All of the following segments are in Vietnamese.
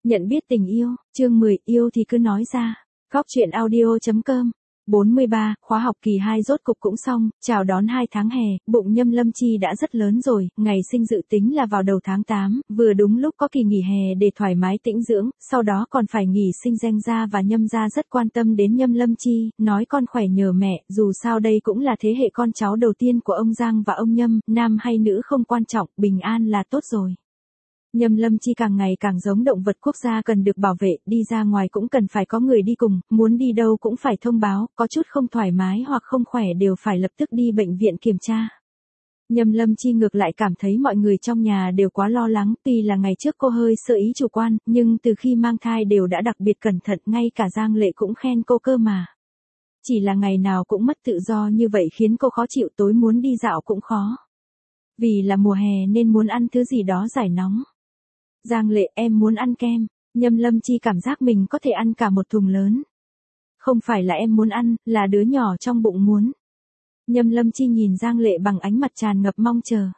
Nhận biết tình yêu, chương 10, yêu thì cứ nói ra. Góc truyện audio.com 43, khóa học kỳ 2 rốt cục cũng xong, chào đón 2 tháng hè, bụng Nhâm Lâm Chi đã rất lớn rồi, ngày sinh dự tính là vào đầu tháng 8, vừa đúng lúc có kỳ nghỉ hè để thoải mái tĩnh dưỡng, sau đó còn phải nghỉ sinh Danh gia và Nhâm gia rất quan tâm đến Nhâm Lâm Chi, nói con khỏe nhờ mẹ, dù sao đây cũng là thế hệ con cháu đầu tiên của ông Giang và ông Nhâm, nam hay nữ không quan trọng, bình an là tốt rồi. Nhâm Lâm Chi càng ngày càng giống động vật quốc gia cần được bảo vệ, đi ra ngoài cũng cần phải có người đi cùng, muốn đi đâu cũng phải thông báo, có chút không thoải mái hoặc không khỏe đều phải lập tức đi bệnh viện kiểm tra. Nhâm Lâm Chi ngược lại cảm thấy mọi người trong nhà đều quá lo lắng, tuy là ngày trước cô hơi sơ ý chủ quan, nhưng từ khi mang thai đều đã đặc biệt cẩn thận, ngay cả Giang Lệ cũng khen cô cơ mà. Chỉ là ngày nào cũng mất tự do như vậy khiến cô khó chịu, tối muốn đi dạo cũng khó. Vì là mùa hè nên muốn ăn thứ gì đó giải nóng. Giang Lệ, em muốn ăn kem. Nhâm Lâm Chi cảm giác mình có thể ăn cả một thùng lớn. Không phải là em muốn ăn, là đứa nhỏ trong bụng muốn. Nhâm Lâm Chi nhìn Giang Lệ bằng ánh mặt tràn ngập mong chờ.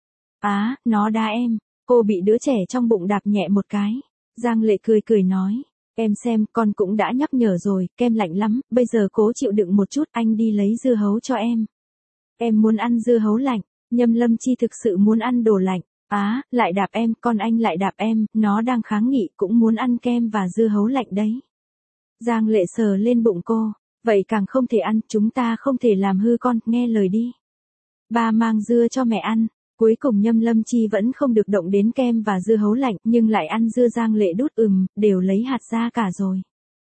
Nó đá em. Cô bị đứa trẻ trong bụng đạp nhẹ một cái. Giang Lệ cười cười nói. Em xem, con cũng đã nhắc nhở rồi, kem lạnh lắm, bây giờ cố chịu đựng một chút, anh đi lấy dưa hấu cho em. Em muốn ăn dưa hấu lạnh. Nhâm Lâm Chi thực sự muốn ăn đồ lạnh. Lại đạp em, con anh lại đạp em, nó đang kháng nghị cũng muốn ăn kem và dưa hấu lạnh đấy. Giang Lệ sờ lên bụng cô, vậy càng không thể ăn, chúng ta không thể làm hư con, nghe lời đi. Ba mang dưa cho mẹ ăn, cuối cùng Nhâm Lâm Chi vẫn không được động đến kem và dưa hấu lạnh, nhưng lại ăn dưa. Giang Lệ đút đều lấy hạt ra cả rồi.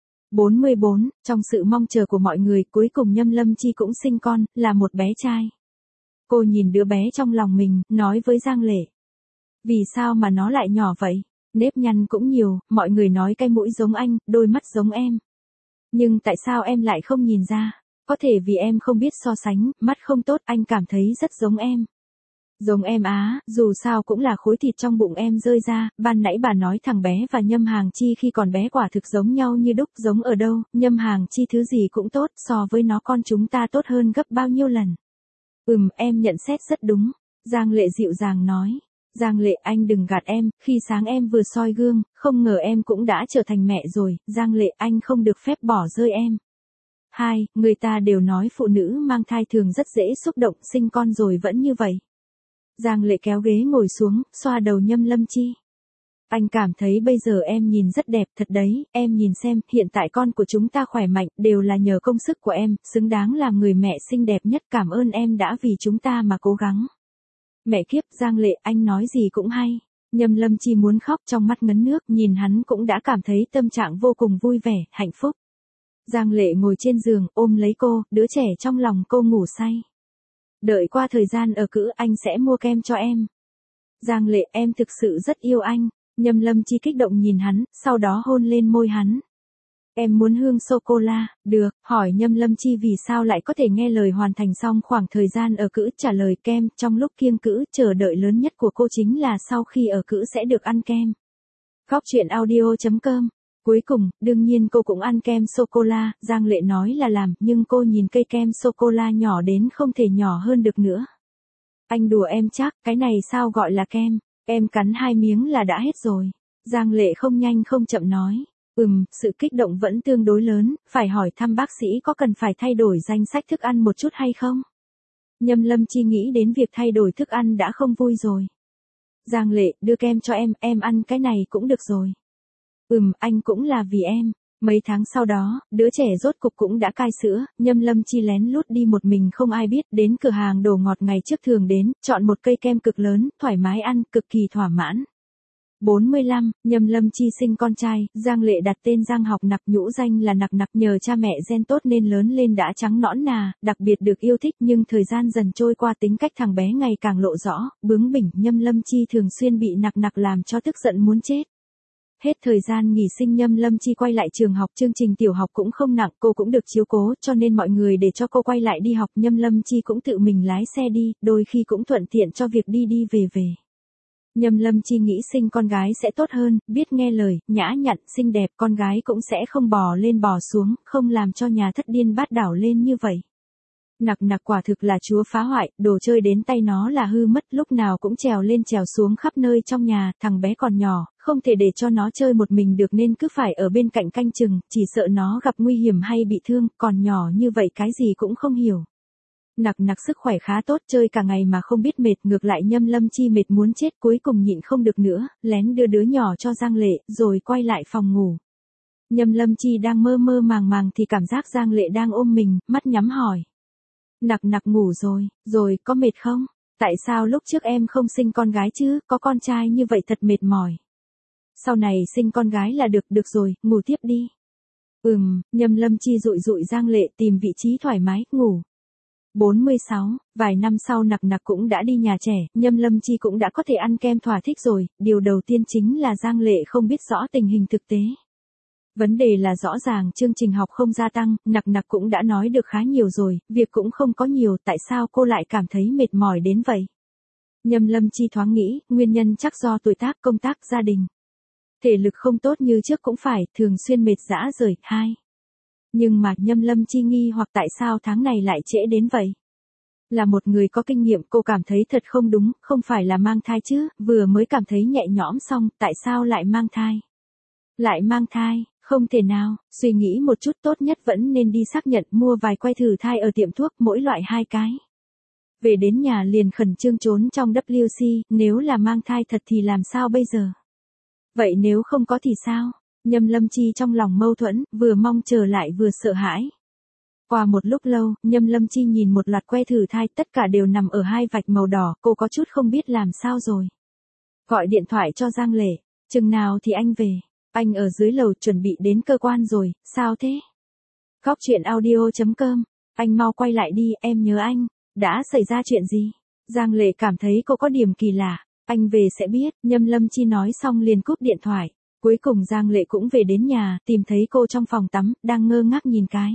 44, trong sự mong chờ của mọi người, cuối cùng Nhâm Lâm Chi cũng sinh con, là một bé trai. Cô nhìn đứa bé trong lòng mình, nói với Giang Lệ. Vì sao mà nó lại nhỏ vậy? Nếp nhăn cũng nhiều, mọi người nói cái mũi giống anh, đôi mắt giống em. Nhưng tại sao em lại không nhìn ra? Có thể vì em không biết so sánh, mắt không tốt, anh cảm thấy rất giống em. Giống em dù sao cũng là khối thịt trong bụng em rơi ra, ban nãy bà nói thằng bé và Nhâm Hàng Chi khi còn bé quả thực giống nhau như đúc, giống ở đâu, Nhâm Hàng Chi thứ gì cũng tốt, so với nó con chúng ta tốt hơn gấp bao nhiêu lần. Em nhận xét rất đúng, Giang Lệ dịu dàng nói. Giang Lệ, anh đừng gạt em, khi sáng em vừa soi gương, không ngờ em cũng đã trở thành mẹ rồi, Giang Lệ, anh không được phép bỏ rơi em. Người ta đều nói phụ nữ mang thai thường rất dễ xúc động, sinh con rồi vẫn như vậy. Giang Lệ kéo ghế ngồi xuống, xoa đầu Nhâm Lâm Chi. Anh cảm thấy bây giờ em nhìn rất đẹp thật đấy, em nhìn xem, hiện tại con của chúng ta khỏe mạnh, đều là nhờ công sức của em, xứng đáng làm người mẹ xinh đẹp nhất, cảm ơn em đã vì chúng ta mà cố gắng. Mẹ kiếp, Giang Lệ, anh nói gì cũng hay. Nhâm Lâm Chi muốn khóc, trong mắt ngấn nước, nhìn hắn cũng đã cảm thấy tâm trạng vô cùng vui vẻ, hạnh phúc. Giang Lệ ngồi trên giường, ôm lấy cô, đứa trẻ trong lòng cô ngủ say. Đợi qua thời gian ở cữ, anh sẽ mua kem cho em. Giang Lệ, em thực sự rất yêu anh. Nhâm Lâm Chi kích động nhìn hắn, sau đó hôn lên môi hắn. Em muốn hương sô-cô-la, được, hỏi Nhâm Lâm Chi vì sao lại có thể nghe lời hoàn thành xong khoảng thời gian ở cữ, trả lời kem, trong lúc kiêng cữ, chờ đợi lớn nhất của cô chính là sau khi ở cữ sẽ được ăn kem. Góc truyện audio.com Cuối cùng, đương nhiên cô cũng ăn kem sô-cô-la, Giang Lệ nói là làm, nhưng cô nhìn cây kem sô-cô-la nhỏ đến không thể nhỏ hơn được nữa. Anh đùa em chắc, cái này sao gọi là kem, em cắn 2 miếng là đã hết rồi. Giang Lệ không nhanh không chậm nói. Sự kích động vẫn tương đối lớn, phải hỏi thăm bác sĩ có cần phải thay đổi danh sách thức ăn một chút hay không? Nhâm Lâm Chi nghĩ đến việc thay đổi thức ăn đã không vui rồi. Giang Lệ, đưa kem cho em ăn cái này cũng được rồi. Anh cũng là vì em. Mấy tháng sau đó, đứa trẻ rốt cục cũng đã cai sữa, Nhâm Lâm Chi lén lút đi một mình không ai biết, đến cửa hàng đồ ngọt ngày trước thường đến, chọn một cây kem cực lớn, thoải mái ăn, cực kỳ thỏa mãn. 45, Nhâm Lâm Chi sinh con trai, Giang Lệ đặt tên Giang Học Nặc, nhũ danh là Nặc Nặc, nhờ cha mẹ gen tốt nên lớn lên đã trắng nõn nà, đặc biệt được yêu thích, nhưng thời gian dần trôi qua tính cách thằng bé ngày càng lộ rõ, bướng bỉnh, Nhâm Lâm Chi thường xuyên bị Nặc Nặc làm cho tức giận muốn chết. Hết thời gian nghỉ sinh Nhâm Lâm Chi quay lại trường học, chương trình tiểu học cũng không nặng, cô cũng được chiếu cố, cho nên mọi người để cho cô quay lại đi học, Nhâm Lâm Chi cũng tự mình lái xe đi, đôi khi cũng thuận tiện cho việc đi đi về về. Nhâm Lâm Chi nghĩ sinh con gái sẽ tốt hơn, biết nghe lời, nhã nhặn, xinh đẹp, con gái cũng sẽ không bò lên bò xuống, không làm cho nhà thất điên bát đảo lên như vậy. Nặc nặc quả thực là chúa phá hoại, đồ chơi đến tay nó là hư mất, lúc nào cũng trèo lên trèo xuống khắp nơi trong nhà, thằng bé còn nhỏ, không thể để cho nó chơi một mình được nên cứ phải ở bên cạnh canh chừng, chỉ sợ nó gặp nguy hiểm hay bị thương, còn nhỏ như vậy cái gì cũng không hiểu. Nặc nặc sức khỏe khá tốt, chơi cả ngày mà không biết mệt, ngược lại Nhâm Lâm Chi mệt muốn chết, cuối cùng nhịn không được nữa, lén đưa đứa nhỏ cho Giang Lệ, rồi quay lại phòng ngủ. Nhâm Lâm Chi đang mơ mơ màng màng thì cảm giác Giang Lệ đang ôm mình, mắt nhắm hỏi. Nặc nặc ngủ rồi có mệt không? Tại sao lúc trước em không sinh con gái chứ, có con trai như vậy thật mệt mỏi. Sau này sinh con gái là được rồi, ngủ tiếp đi. Nhâm Lâm Chi dụi dụi Giang Lệ tìm vị trí thoải mái, ngủ. 46, vài năm sau nặc nặc cũng đã đi nhà trẻ, Nhâm Lâm Chi cũng đã có thể ăn kem thỏa thích rồi, điều đầu tiên chính là Giang Lệ không biết rõ tình hình thực tế. Vấn đề là rõ ràng chương trình học không gia tăng, nặc nặc cũng đã nói được khá nhiều rồi, việc cũng không có nhiều, tại sao cô lại cảm thấy mệt mỏi đến vậy? Nhâm Lâm Chi thoáng nghĩ, nguyên nhân chắc do tuổi tác, công tác, gia đình. Thể lực không tốt như trước cũng phải, thường xuyên mệt rã rời. 2. Nhưng mà Nhâm Lâm Chi nghi hoặc tại sao tháng này lại trễ đến vậy? Là một người có kinh nghiệm, cô cảm thấy thật không đúng, không phải là mang thai chứ, vừa mới cảm thấy nhẹ nhõm xong, tại sao lại mang thai? Lại mang thai, không thể nào, suy nghĩ một chút, tốt nhất vẫn nên đi xác nhận, mua vài que thử thai ở tiệm thuốc, mỗi loại 2 cái. Về đến nhà liền khẩn trương trốn trong WC, nếu là mang thai thật thì làm sao bây giờ? Vậy nếu không có thì sao? Nhâm Lâm Chi trong lòng mâu thuẫn, vừa mong chờ lại vừa sợ hãi. Qua một lúc lâu, Nhâm Lâm Chi nhìn một loạt que thử thai, tất cả đều nằm ở 2 vạch màu đỏ, cô có chút không biết làm sao rồi. Gọi điện thoại cho Giang Lệ, chừng nào thì anh về? Anh ở dưới lầu chuẩn bị đến cơ quan rồi, sao thế? Góc chuyện audio.com, anh mau quay lại đi, em nhớ anh. Đã xảy ra chuyện gì? Giang Lệ cảm thấy cô có điểm kỳ lạ. Anh về sẽ biết, Nhâm Lâm Chi nói xong liền cúp điện thoại. Cuối cùng Giang Lệ cũng về đến nhà, tìm thấy cô trong phòng tắm, đang ngơ ngác nhìn cái.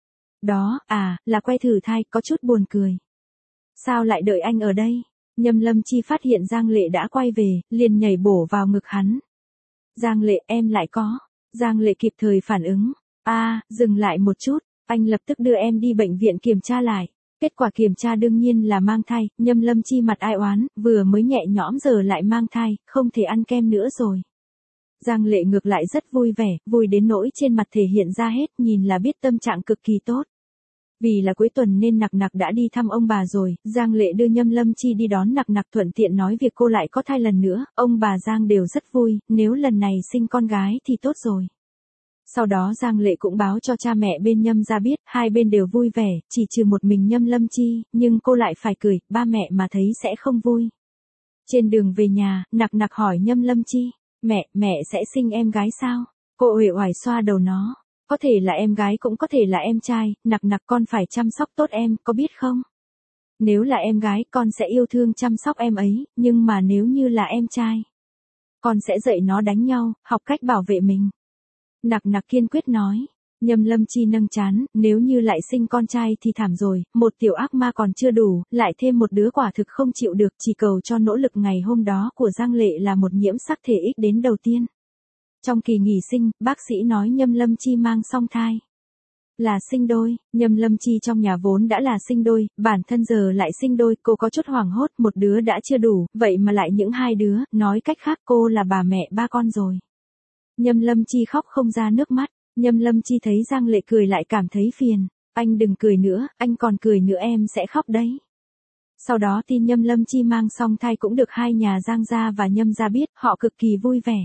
Đó, là que thử thai, có chút buồn cười. Sao lại đợi anh ở đây? Nhâm Lâm Chi phát hiện Giang Lệ đã quay về, liền nhảy bổ vào ngực hắn. Giang Lệ, em lại có. Giang Lệ kịp thời phản ứng. Dừng lại một chút, anh lập tức đưa em đi bệnh viện kiểm tra lại. Kết quả kiểm tra đương nhiên là mang thai, Nhâm Lâm Chi mặt ai oán, vừa mới nhẹ nhõm giờ lại mang thai, không thể ăn kem nữa rồi. Giang Lệ ngược lại rất vui vẻ, vui đến nỗi trên mặt thể hiện ra hết, nhìn là biết tâm trạng cực kỳ tốt. Vì là cuối tuần nên nặc nặc đã đi thăm ông bà rồi, Giang Lệ đưa Nhâm Lâm Chi đi đón nặc nặc, thuận tiện nói việc cô lại có thai lần nữa, ông bà Giang đều rất vui, nếu lần này sinh con gái thì tốt rồi. Sau đó Giang Lệ cũng báo cho cha mẹ bên Nhâm gia biết, hai bên đều vui vẻ, chỉ trừ một mình Nhâm Lâm Chi, nhưng cô lại phải cười, ba mẹ mà thấy sẽ không vui. Trên đường về nhà, nặc nặc hỏi Nhâm Lâm Chi, mẹ sẽ sinh em gái sao? Cô uể oải xoa đầu nó. Có thể là em gái cũng có thể là em trai, nặc nặc con phải chăm sóc tốt em, có biết không? Nếu là em gái, con sẽ yêu thương chăm sóc em ấy, nhưng mà nếu như là em trai, con sẽ dạy nó đánh nhau, học cách bảo vệ mình. Nặc nặc kiên quyết nói. Nhâm Lâm Chi nâng trán, nếu như lại sinh con trai thì thảm rồi, một tiểu ác ma còn chưa đủ, lại thêm một đứa quả thực không chịu được, chỉ cầu cho nỗ lực ngày hôm đó của Giang Lệ là một nhiễm sắc thể X đến đầu tiên. Trong kỳ nghỉ sinh, bác sĩ nói Nhâm Lâm Chi mang song thai. Là sinh đôi, Nhâm Lâm Chi trong nhà vốn đã là sinh đôi, bản thân giờ lại sinh đôi, cô có chút hoảng hốt, một đứa đã chưa đủ, vậy mà lại những 2 đứa, nói cách khác cô là bà mẹ 3 con rồi. Nhâm Lâm Chi khóc không ra nước mắt, Nhâm Lâm Chi thấy Giang Lệ cười lại cảm thấy phiền, anh đừng cười nữa, anh còn cười nữa em sẽ khóc đấy. Sau đó tin Nhâm Lâm Chi mang song thai cũng được hai nhà Giang gia và Nhâm gia biết, họ cực kỳ vui vẻ.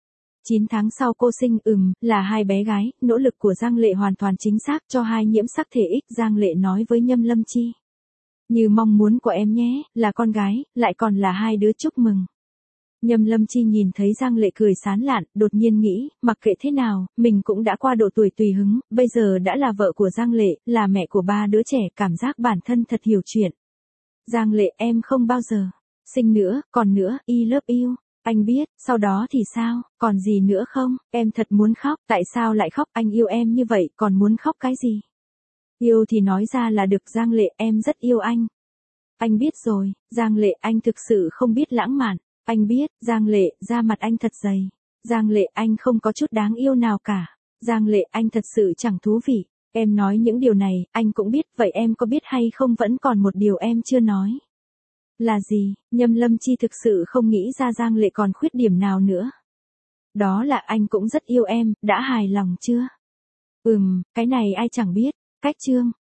9 tháng sau cô sinh, là 2 bé gái, nỗ lực của Giang Lệ hoàn toàn chính xác cho 2 nhiễm sắc thể X, Giang Lệ nói với Nhâm Lâm Chi. Như mong muốn của em nhé, là con gái, lại còn là 2 đứa, chúc mừng. Nhâm Lâm Chi nhìn thấy Giang Lệ cười sán lạn, đột nhiên nghĩ, mặc kệ thế nào, mình cũng đã qua độ tuổi tùy hứng, bây giờ đã là vợ của Giang Lệ, là mẹ của 3 đứa trẻ, cảm giác bản thân thật hiểu chuyện. Giang Lệ, em không bao giờ sinh nữa, còn nữa, I love you. Anh biết, sau đó thì sao, còn gì nữa không, em thật muốn khóc, tại sao lại khóc, anh yêu em như vậy, còn muốn khóc cái gì? Yêu thì nói ra là được. Giang Lệ, em rất yêu anh. Anh biết rồi, Giang Lệ, anh thực sự không biết lãng mạn. Anh biết, Giang Lệ, da mặt anh thật dày. Giang Lệ, anh không có chút đáng yêu nào cả. Giang Lệ, anh thật sự chẳng thú vị. Em nói những điều này, anh cũng biết, vậy em có biết hay không vẫn còn một điều em chưa nói. Là gì? Nhâm Lâm Chi thực sự không nghĩ ra Giang Lệ còn khuyết điểm nào nữa. Đó là anh cũng rất yêu em, đã hài lòng chưa? Cái này ai chẳng biết. Cách chương